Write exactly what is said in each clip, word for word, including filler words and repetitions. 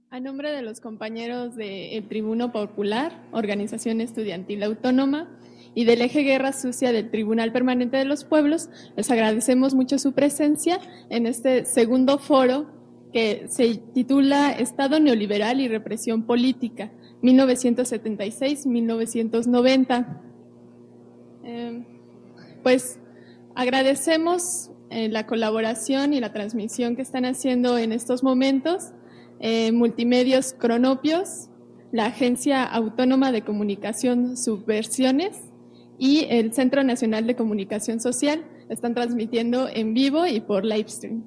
A nombre de los compañeros del Tribuno Popular, Organización Estudiantil Autónoma, y del Eje Guerra Sucia del Tribunal Permanente de los Pueblos, les agradecemos mucho su presencia en este segundo foro que se titula Estado Neoliberal y Represión Política, mil novecientos setenta y seis a mil novecientos noventa. Eh, pues agradecemos eh, la colaboración y la transmisión que están haciendo en estos momentos eh, Multimedios Cronopios, la Agencia Autónoma de Comunicación Subversiones y el Centro Nacional de Comunicación Social. Están transmitiendo en vivo y por livestream.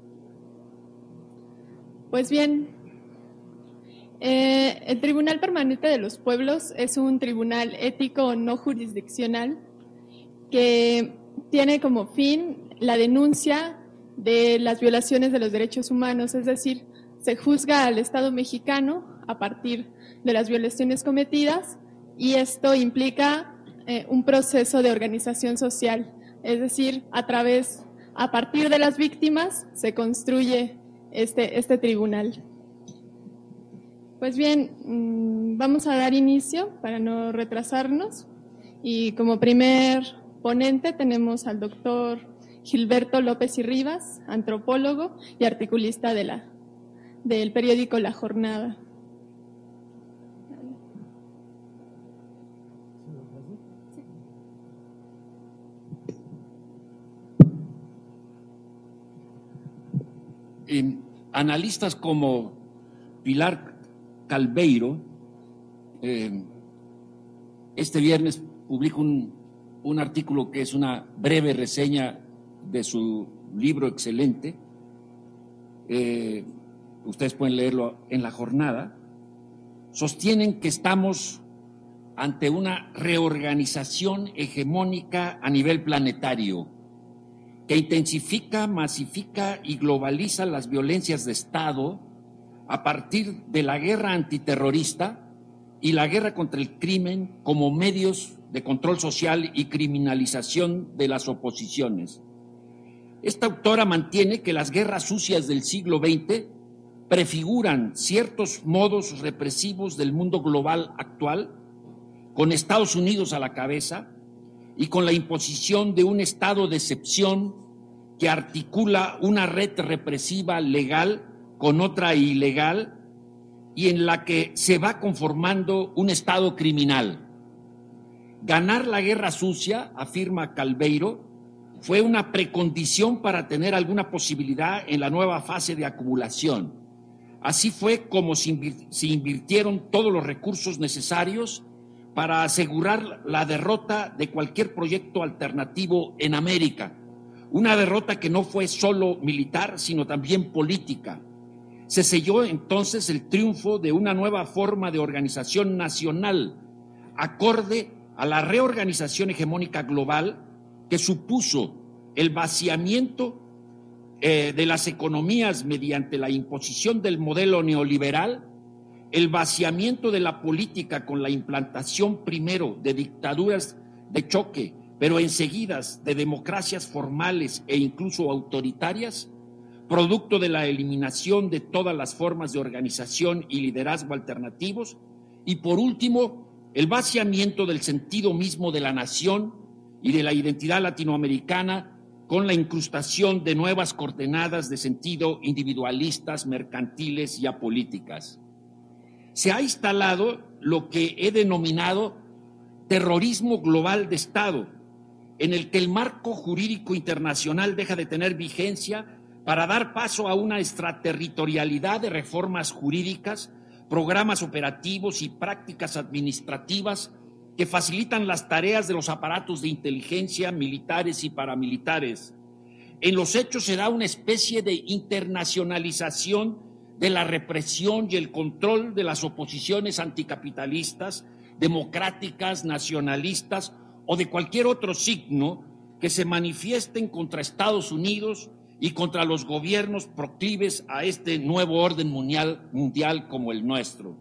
Pues bien, eh, el Tribunal Permanente de los Pueblos es un tribunal ético no jurisdiccional que tiene como fin la denuncia de las violaciones de los derechos humanos, es decir, se juzga al Estado mexicano a partir de las violaciones cometidas y esto implica eh, un proceso de organización social, es decir, a través, a partir de las víctimas se construye este, este tribunal. Pues bien, mmm, vamos a dar inicio para no retrasarnos y como primer ponente tenemos al doctor Gilberto López y Rivas, antropólogo y articulista de la, del periódico La Jornada. Eh, analistas como Pilar Calveiro eh, este viernes publica un, un artículo que es una breve reseña de su libro excelente. Eh, ustedes pueden leerlo en La Jornada. Sostienen que estamos ante una reorganización hegemónica a nivel planetario que intensifica, masifica y globaliza las violencias de Estado a partir de la guerra antiterrorista y la guerra contra el crimen como medios de control social y criminalización de las oposiciones. Esta autora mantiene que las guerras sucias del siglo veinte prefiguran ciertos modos represivos del mundo global actual, con Estados Unidos a la cabeza y con la imposición de un estado de excepción que articula una red represiva legal con otra ilegal y en la que se va conformando un estado criminal. Ganar la guerra sucia, afirma Calveiro, fue una precondición para tener alguna posibilidad en la nueva fase de acumulación. Así fue como se invirtieron todos los recursos necesarios para asegurar la derrota de cualquier proyecto alternativo en América. Una derrota que no fue solo militar, sino también política. Se selló entonces el triunfo de una nueva forma de organización nacional, acorde a la reorganización hegemónica global que supuso el vaciamiento eh, de las economías mediante la imposición del modelo neoliberal, el vaciamiento de la política con la implantación primero de dictaduras de choque, pero enseguida de democracias formales e incluso autoritarias, producto de la eliminación de todas las formas de organización y liderazgo alternativos, y por último, el vaciamiento del sentido mismo de la nación y de la identidad latinoamericana con la incrustación de nuevas coordenadas de sentido individualistas, mercantiles y apolíticas. Se ha instalado lo que he denominado terrorismo global de Estado, en el que el marco jurídico internacional deja de tener vigencia para dar paso a una extraterritorialidad de reformas jurídicas, programas operativos y prácticas administrativas que facilitan las tareas de los aparatos de inteligencia militares y paramilitares. En los hechos se da una especie de internacionalización de la represión y el control de las oposiciones anticapitalistas, democráticas, nacionalistas o de cualquier otro signo que se manifiesten contra Estados Unidos y contra los gobiernos proclives a este nuevo orden mundial, mundial como el nuestro.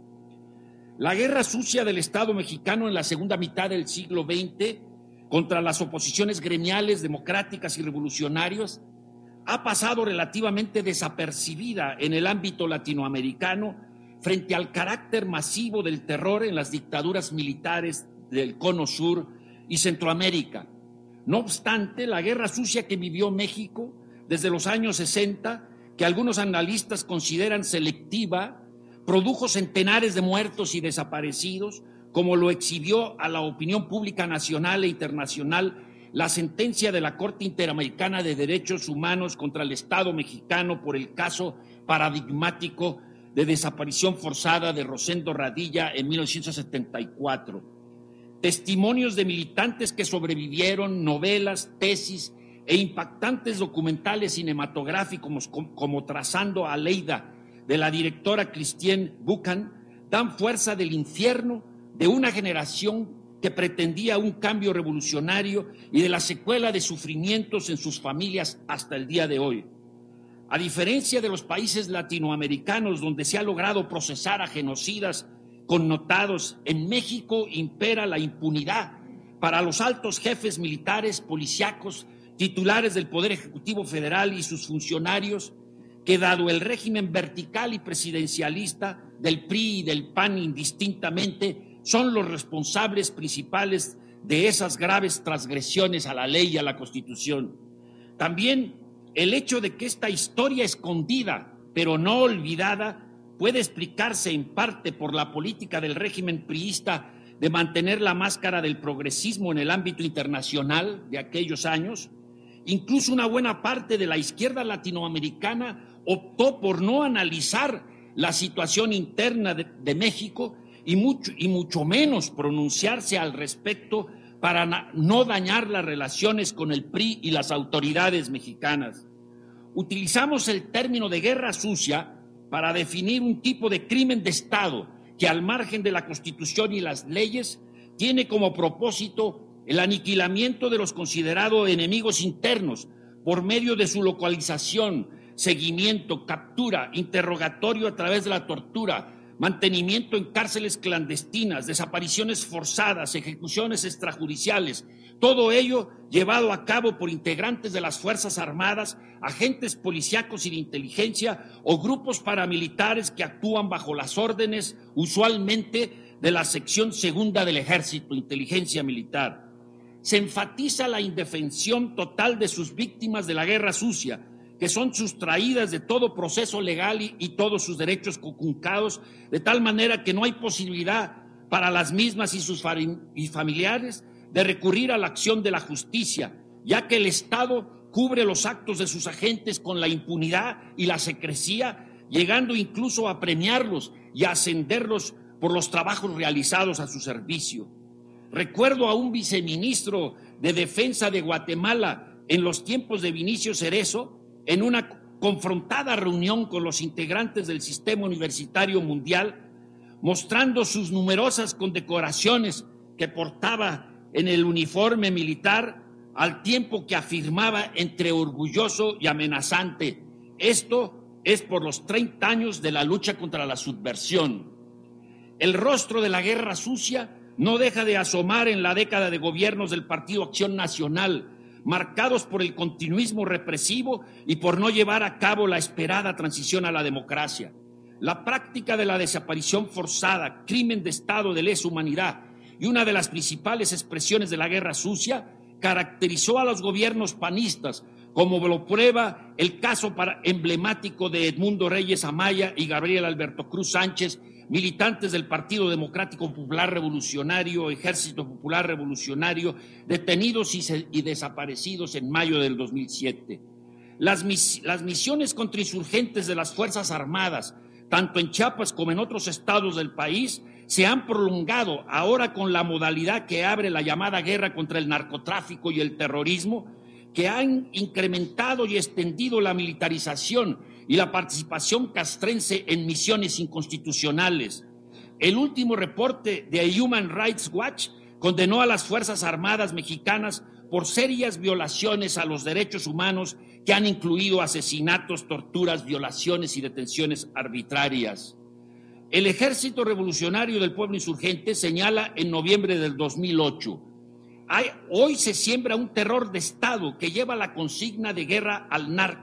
La guerra sucia del Estado mexicano en la segunda mitad del siglo veinte contra las oposiciones gremiales, democráticas y revolucionarias ha pasado relativamente desapercibida en el ámbito latinoamericano frente al carácter masivo del terror en las dictaduras militares del Cono Sur y Centroamérica. No obstante, la guerra sucia que vivió México desde los años sesenta, que algunos analistas consideran selectiva, produjo centenares de muertos y desaparecidos, como lo exhibió a la opinión pública nacional e internacional la sentencia de la Corte Interamericana de Derechos Humanos contra el Estado mexicano por el caso paradigmático de desaparición forzada de Rosendo Radilla en mil novecientos setenta y cuatro. Testimonios de militantes que sobrevivieron, novelas, tesis e impactantes documentales cinematográficos como, como Trazando a Aleida, de la directora Christine Buchan, dan fuerza del infierno de una generación que pretendía un cambio revolucionario y de la secuela de sufrimientos en sus familias hasta el día de hoy. A diferencia de los países latinoamericanos donde se ha logrado procesar a genocidas connotados, en México impera la impunidad para los altos jefes militares, policíacos, titulares del Poder Ejecutivo Federal y sus funcionarios, que dado el régimen vertical y presidencialista del P R I y del P A N indistintamente, son los responsables principales de esas graves transgresiones a la ley y a la Constitución. También el hecho de que esta historia escondida, pero no olvidada, puede explicarse en parte por la política del régimen priista de mantener la máscara del progresismo en el ámbito internacional de aquellos años. Incluso una buena parte de la izquierda latinoamericana optó por no analizar la situación interna de, de México y mucho, y mucho menos pronunciarse al respecto para na, no dañar las relaciones con el P R I y las autoridades mexicanas. Utilizamos el término de guerra sucia para definir un tipo de crimen de Estado que, al margen de la Constitución y las leyes, tiene como propósito el aniquilamiento de los considerados enemigos internos por medio de su localización, seguimiento, captura, interrogatorio a través de la tortura, mantenimiento en cárceles clandestinas, desapariciones forzadas, ejecuciones extrajudiciales, todo ello llevado a cabo por integrantes de las Fuerzas Armadas, agentes policíacos y de inteligencia o grupos paramilitares que actúan bajo las órdenes usualmente de la sección segunda del Ejército, Inteligencia Militar. Se enfatiza la indefensión total de sus víctimas de la guerra sucia, que son sustraídas de todo proceso legal y, y todos sus derechos conculcados, de tal manera que no hay posibilidad para las mismas y sus y familiares de recurrir a la acción de la justicia, ya que el Estado cubre los actos de sus agentes con la impunidad y la secrecía, llegando incluso a premiarlos y a ascenderlos por los trabajos realizados a su servicio. Recuerdo a un viceministro de Defensa de Guatemala en los tiempos de Vinicio Cerezo, en una confrontada reunión con los integrantes del Sistema Universitario Mundial, mostrando sus numerosas condecoraciones que portaba en el uniforme militar, al tiempo que afirmaba entre orgulloso y amenazante: esto es por los treinta años de la lucha contra la subversión. El rostro de la guerra sucia no deja de asomar en la década de gobiernos del Partido Acción Nacional, marcados por el continuismo represivo y por no llevar a cabo la esperada transición a la democracia. La práctica de la desaparición forzada, crimen de Estado de lesa humanidad y una de las principales expresiones de la guerra sucia, caracterizó a los gobiernos panistas, como lo prueba el caso para, emblemático de Edmundo Reyes Amaya y Gabriel Alberto Cruz Sánchez, militantes del Partido Democrático Popular Revolucionario, Ejército Popular Revolucionario, detenidos y, se, y desaparecidos en mayo del dos mil siete. Las, mis, las misiones contrainsurgentes de las Fuerzas Armadas, tanto en Chiapas como en otros estados del país, se han prolongado ahora con la modalidad que abre la llamada guerra contra el narcotráfico y el terrorismo, que han incrementado y extendido la militarización y la participación castrense en misiones inconstitucionales. El último reporte de Human Rights Watch condenó a las Fuerzas Armadas mexicanas por serias violaciones a los derechos humanos que han incluido asesinatos, torturas, violaciones y detenciones arbitrarias. El Ejército Revolucionario del Pueblo Insurgente señala en noviembre del dos mil ocho: Hay, hoy se siembra un terror de Estado que lleva la consigna de guerra al narco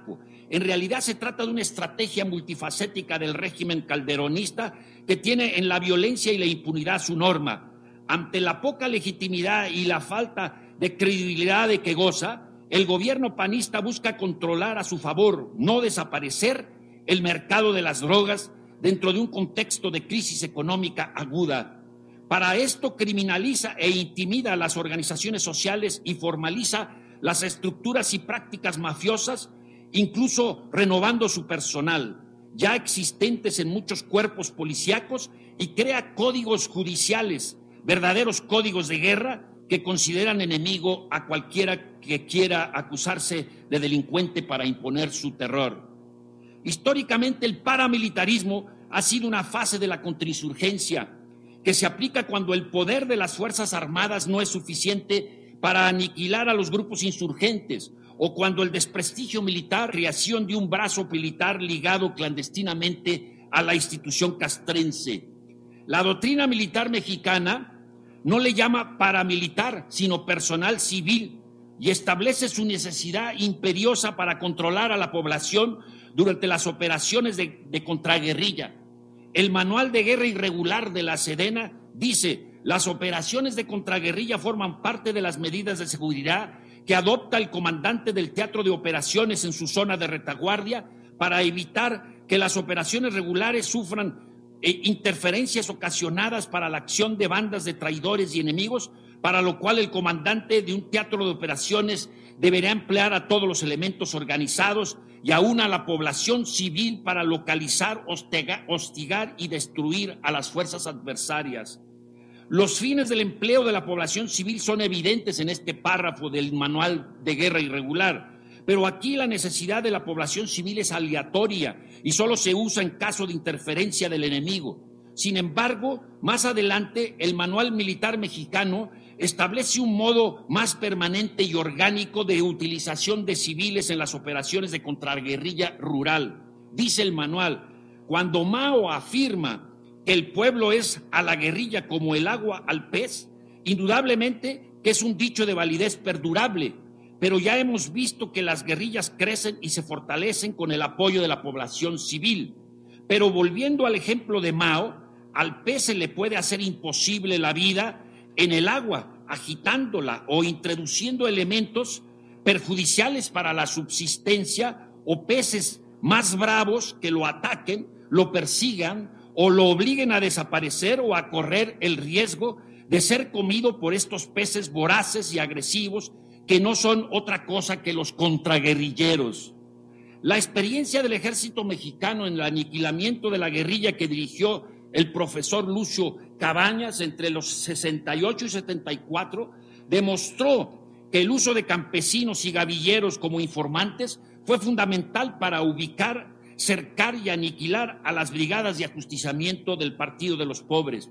En realidad se trata de una estrategia multifacética del régimen calderonista que tiene en la violencia y la impunidad su norma. Ante la poca legitimidad y la falta de credibilidad de que goza, el gobierno panista busca controlar a su favor, no desaparecer el mercado de las drogas dentro de un contexto de crisis económica aguda. Para esto criminaliza e intimida a las organizaciones sociales y formaliza las estructuras y prácticas mafiosas, incluso renovando su personal, ya existentes en muchos cuerpos policíacos, y crea códigos judiciales, verdaderos códigos de guerra que consideran enemigo a cualquiera que quiera acusarse de delincuente para imponer su terror. Históricamente, el paramilitarismo ha sido una fase de la contrainsurgencia que se aplica cuando el poder de las Fuerzas Armadas no es suficiente para aniquilar a los grupos insurgentes, o cuando el desprestigio militar, creación de un brazo militar ligado clandestinamente a la institución castrense. La doctrina militar mexicana no le llama paramilitar, sino personal civil, y establece su necesidad imperiosa para controlar a la población durante las operaciones de, de contraguerrilla. El manual de guerra irregular de la Sedena dice: las operaciones de contraguerrilla forman parte de las medidas de seguridad que adopta el comandante del teatro de operaciones en su zona de retaguardia para evitar que las operaciones regulares sufran eh, interferencias ocasionadas para la acción de bandas de traidores y enemigos, para lo cual el comandante de un teatro de operaciones deberá emplear a todos los elementos organizados y aún a la población civil para localizar, hostigar, hostigar y destruir a las fuerzas adversarias. Los fines del empleo de la población civil son evidentes en este párrafo del manual de guerra irregular, pero aquí la necesidad de la población civil es aleatoria y solo se usa en caso de interferencia del enemigo. Sin embargo, más adelante, el manual militar mexicano establece un modo más permanente y orgánico de utilización de civiles en las operaciones de contraguerrilla rural. Dice el manual: cuando Mao afirma que el pueblo es a la guerrilla como el agua al pez, indudablemente que es un dicho de validez perdurable, pero ya hemos visto que las guerrillas crecen y se fortalecen con el apoyo de la población civil. Pero volviendo al ejemplo de Mao, al pez se le puede hacer imposible la vida en el agua, agitándola o introduciendo elementos perjudiciales para la subsistencia, o peces más bravos que lo ataquen, lo persigan o lo obliguen a desaparecer o a correr el riesgo de ser comido por estos peces voraces y agresivos que no son otra cosa que los contraguerrilleros. La experiencia del ejército mexicano en el aniquilamiento de la guerrilla que dirigió el profesor Lucio Cabañas entre los sesenta y ocho y setenta y cuatro demostró que el uso de campesinos y gavilleros como informantes fue fundamental para ubicar, cercar y aniquilar a las brigadas de ajusticiamiento del Partido de los Pobres.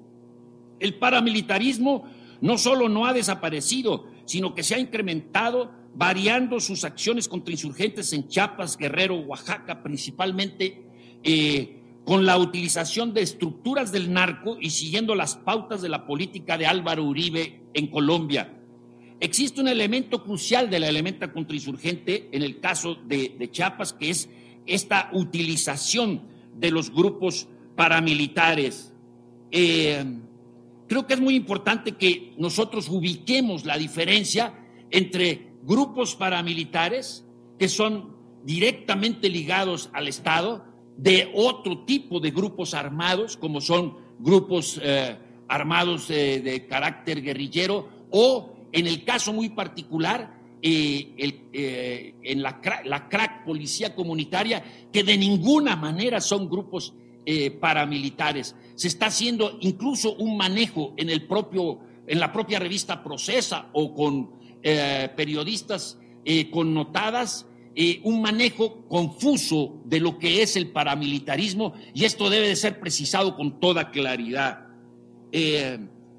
El paramilitarismo no solo no ha desaparecido, sino que se ha incrementado, variando sus acciones contra insurgentes en Chiapas, Guerrero, Oaxaca, principalmente eh, con la utilización de estructuras del narco y siguiendo las pautas de la política de Álvaro Uribe en Colombia. Existe un elemento crucial de la elementa contrainsurgente en el caso de, de Chiapas, que es esta utilización de los grupos paramilitares. Eh, creo que es muy importante que nosotros ubiquemos la diferencia entre grupos paramilitares que son directamente ligados al Estado, de otro tipo de grupos armados, como son grupos eh, armados eh, de carácter guerrillero, o en el caso muy particular, Eh, el, eh, en la, la crack policía comunitaria, que de ninguna manera son grupos eh, paramilitares. Se está haciendo incluso un manejo en, el propio, en la propia revista Procesa o con eh, periodistas eh, connotadas, eh, un manejo confuso de lo que es el paramilitarismo, y esto debe de ser precisado con toda claridad. Eh,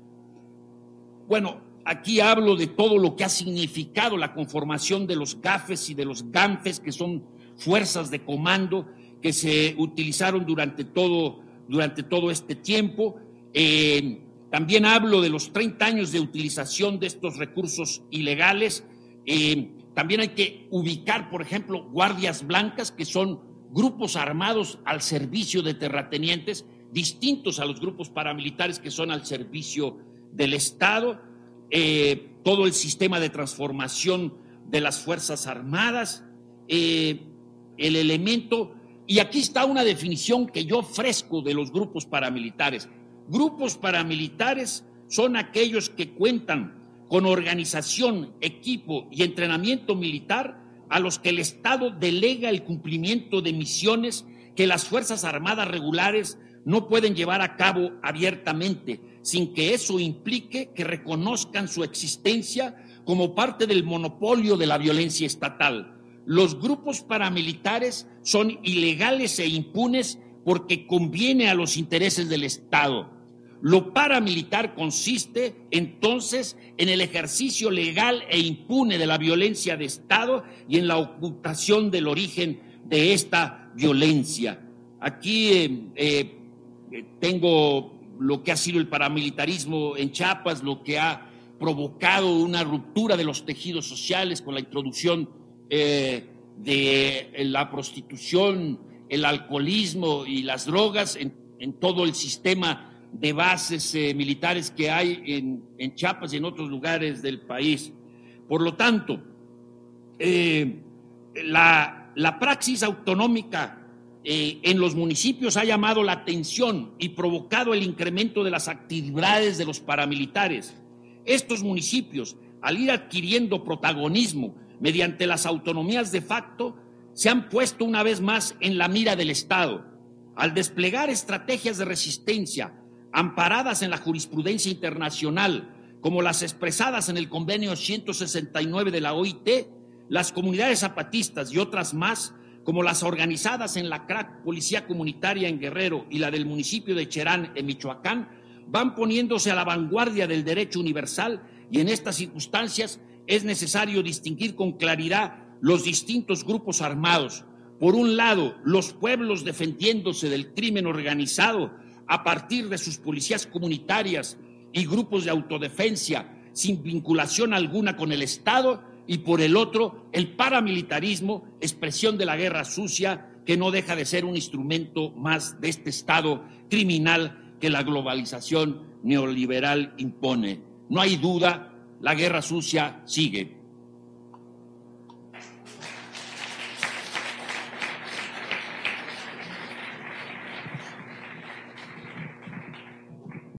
bueno, aquí hablo de todo lo que ha significado la conformación de los GAFES y de los GANFES, que son fuerzas de comando que se utilizaron durante todo, durante todo este tiempo. Eh, también hablo de los treinta años de utilización de estos recursos ilegales, eh, también hay que ubicar, por ejemplo, guardias blancas, que son grupos armados al servicio de terratenientes, distintos a los grupos paramilitares que son al servicio del Estado, eh, todo el sistema de transformación de las Fuerzas Armadas, eh, el elemento, y aquí está una definición que yo ofrezco de los grupos paramilitares. Grupos paramilitares son aquellos que cuentan con organización, equipo y entrenamiento militar a los que el Estado delega el cumplimiento de misiones que las Fuerzas Armadas regulares no pueden llevar a cabo abiertamente, sin que eso implique que reconozcan su existencia como parte del monopolio de la violencia estatal. Los grupos paramilitares son ilegales e impunes porque conviene a los intereses del Estado. Lo paramilitar consiste, entonces, en el ejercicio legal e impune de la violencia de Estado y en la ocultación del origen de esta violencia. Aquí eh, eh, tengo lo que ha sido el paramilitarismo en Chiapas, lo que ha provocado una ruptura de los tejidos sociales con la introducción eh, de la prostitución, el alcoholismo y las drogas en, en todo el sistema de bases eh, militares que hay en, en Chiapas y en otros lugares del país. Por lo tanto, eh, la, la praxis autonómica eh, en los municipios ha llamado la atención y provocado el incremento de las actividades de los paramilitares. Estos municipios, al ir adquiriendo protagonismo mediante las autonomías de facto, se han puesto una vez más en la mira del Estado. Al desplegar estrategias de resistencia amparadas en la jurisprudencia internacional, como las expresadas en el convenio ciento sesenta y nueve de la O I T, las comunidades zapatistas y otras más, como las organizadas en la C R A C, Policía Comunitaria en Guerrero, y la del municipio de Cherán, en Michoacán, van poniéndose a la vanguardia del derecho universal, y en estas circunstancias es necesario distinguir con claridad los distintos grupos armados. Por un lado, los pueblos defendiéndose del crimen organizado a partir de sus policías comunitarias y grupos de autodefensa sin vinculación alguna con el Estado, y por el otro, el paramilitarismo, expresión de la guerra sucia, que no deja de ser un instrumento más de este Estado criminal que la globalización neoliberal impone. No hay duda, la guerra sucia sigue.